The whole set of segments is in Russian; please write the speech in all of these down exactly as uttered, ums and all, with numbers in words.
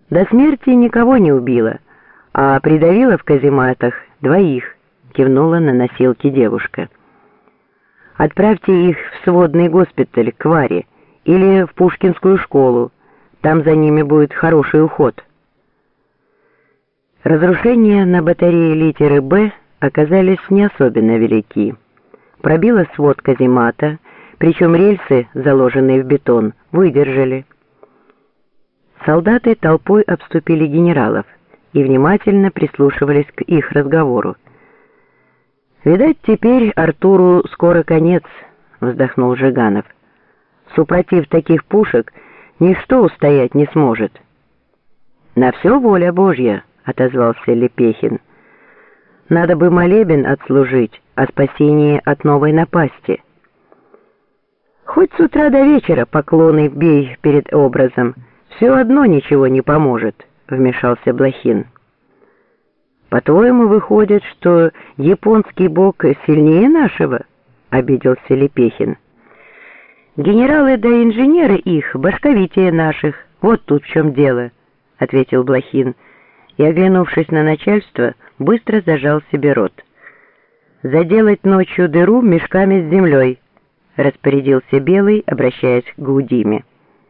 До смерти никого не убила, а придавила в казематах двоих, кивнула на носилки девушка. Отправьте их в сводный госпиталь к Варе или в Пушкинскую школу, там за ними будет хороший уход. Разрушения на батарее литеры «Б» оказались не особенно велики. Пробила свод каземата, причем рельсы, заложенные в бетон, выдержали. Солдаты толпой обступили генералов и внимательно прислушивались к их разговору. «Видать, теперь Артуру скоро конец», — вздохнул Жиганов. «Супротив таких пушек ничто устоять не сможет». «На все воля Божья», — отозвался Лепехин. «Надо бы молебен отслужить о спасении от новой напасти». «Хоть с утра до вечера поклоны бей перед образом, все одно ничего не поможет», — вмешался Блохин. «По-твоему, выходит, что японский бог сильнее нашего?» — обиделся Лепехин. «Генералы да инженеры их башковитее наших, вот тут в чем дело», — ответил Блохин, и, оглянувшись на начальство, быстро зажал себе рот. «Заделать ночью дыру мешками с землей», — распорядился Белый, обращаясь к Гудиме.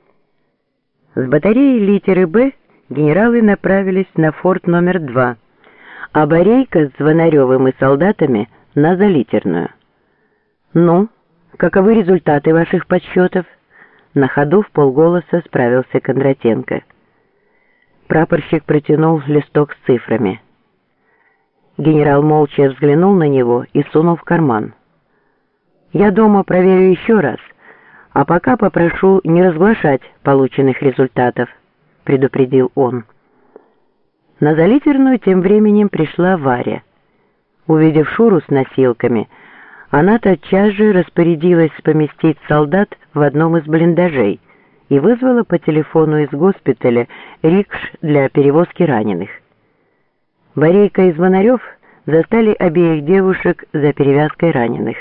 С батареи литеры «Б» генералы направились на форт номер два, а Борейко с Звонаревым и солдатами на Залитерную. «Ну, каковы результаты ваших подсчетов?» На ходу в полголоса справился Кондратенко. Прапорщик протянул листок с цифрами. Генерал молча взглянул на него и сунул в карман. «Я дома проверю еще раз, а пока попрошу не разглашать полученных результатов», — предупредил он. На Залитерную тем временем пришла Варя. Увидев Шуру с носилками, она тотчас же распорядилась поместить солдат в одном из блиндажей и вызвала по телефону из госпиталя рикш для перевозки раненых. Борейко и Звонарев застали обеих девушек за перевязкой раненых.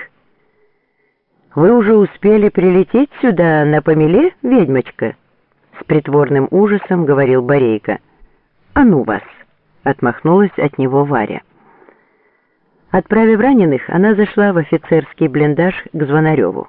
«Вы уже успели прилететь сюда на помеле, ведьмочка?» — с притворным ужасом говорил Борейко. «А ну вас!» — отмахнулась от него Варя. Отправив раненых, она зашла в офицерский блиндаж к Звонареву.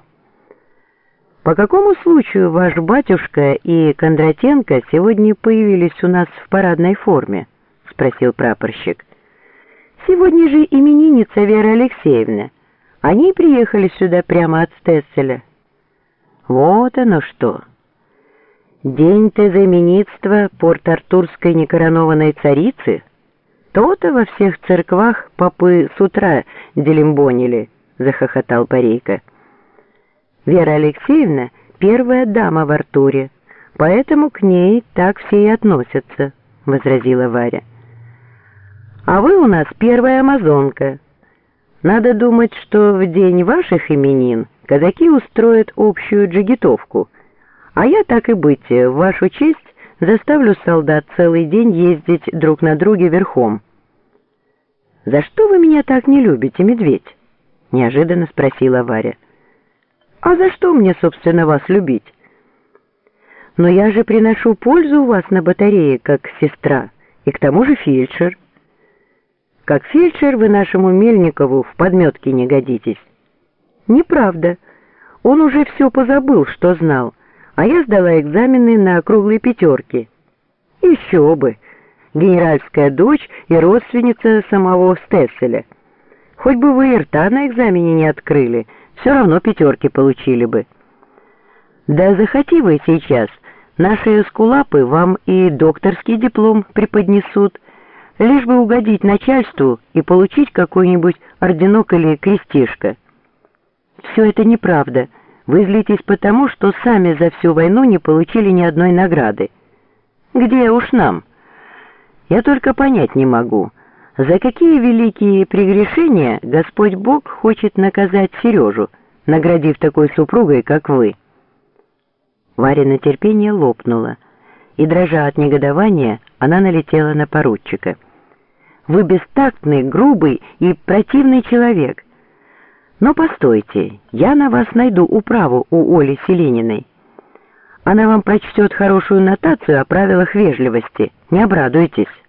«По какому случаю ваш батюшка и Кондратенко сегодня появились у нас в парадной форме?» — спросил прапорщик. «Сегодня же именинница Вера Алексеевна. Они приехали сюда прямо от Стесселя». «Вот оно что! День тезаименитства порт-артурской некоронованной царицы? То-то во всех церквах попы с утра делимбонили», — захохотал Борейко. «Вера Алексеевна — первая дама в Артуре, поэтому к ней так все и относятся», — возразила Варя. «А вы у нас первая амазонка. Надо думать, что в день ваших именин казаки устроят общую джигитовку, а я, так и быть, в вашу честь заставлю солдат целый день ездить друг на друге верхом». «За что вы меня так не любите, медведь?» — неожиданно спросила Варя. «А за что мне, собственно, вас любить?» «Но я же приношу пользу у вас на батарее, как сестра, и к тому же фельдшер». «Как фельдшер вы нашему Мельникову в подметке не годитесь». «Неправда. Он уже все позабыл, что знал, а я сдала экзамены на круглые пятерки». «Еще бы! Генеральская дочь и родственница самого Стесселя. Хоть бы вы и рта на экзамене не открыли, все равно пятерки получили бы». «Да захоти вы сейчас, наши эскулапы вам и докторский диплом преподнесут, лишь бы угодить начальству и получить какой-нибудь орденок или крестишко». «Все это неправда. Вы злитесь потому, что сами за всю войну не получили ни одной награды». «Где уж нам? Я только понять не могу, за какие великие прегрешения Господь Бог хочет наказать Сережу, наградив такой супругой, как вы». Варина терпение лопнуло, и, дрожа от негодования, она налетела на поручика. «Вы бестактный, грубый и противный человек. Но постойте, я на вас найду управу у Оли Селениной. Она вам прочтет хорошую нотацию о правилах вежливости. Не обрадуйтесь.